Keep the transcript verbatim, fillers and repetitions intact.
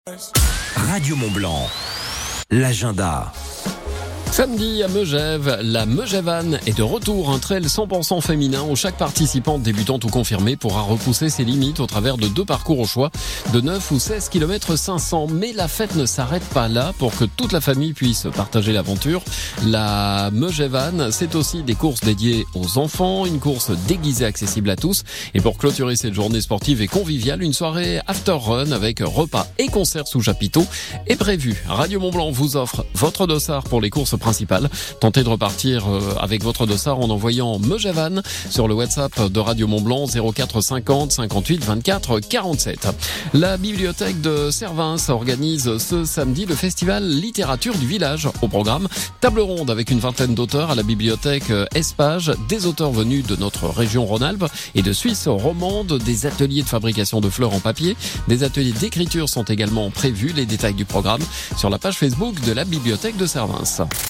Radio Mont-Blanc, l'agenda. Samedi à Megève, la Megèvane est de retour. Un trail cent pour cent féminin où chaque participante, débutante ou confirmée, pourra repousser ses limites au travers de deux parcours au choix de neuf ou seize kilomètres cinq cents. Mais la fête ne s'arrête pas là. Pour que toute la famille puisse partager l'aventure, la Megèvane, c'est aussi des courses dédiées aux enfants, une course déguisée accessible à tous. Et pour clôturer cette journée sportive et conviviale, une soirée after run avec repas et concerts sous chapiteau est prévue. Radio Mont-Blanc vous offre votre dossard pour les courses principale. Tentez de repartir avec votre dossard en envoyant Megèvane sur le WhatsApp de Radio Mont-Blanc zéro quatre cinquante cinquante-huit vingt-quatre quarante-sept. La bibliothèque de Servins organise ce samedi le festival littérature du village. Au programme, table ronde avec une vingtaine d'auteurs à la bibliothèque Espage, des auteurs venus de notre région Rhône-Alpes et de Suisse romande, des ateliers de fabrication de fleurs en papier, des ateliers d'écriture sont également prévus. Les détails du programme sur la page Facebook de la bibliothèque de Servins.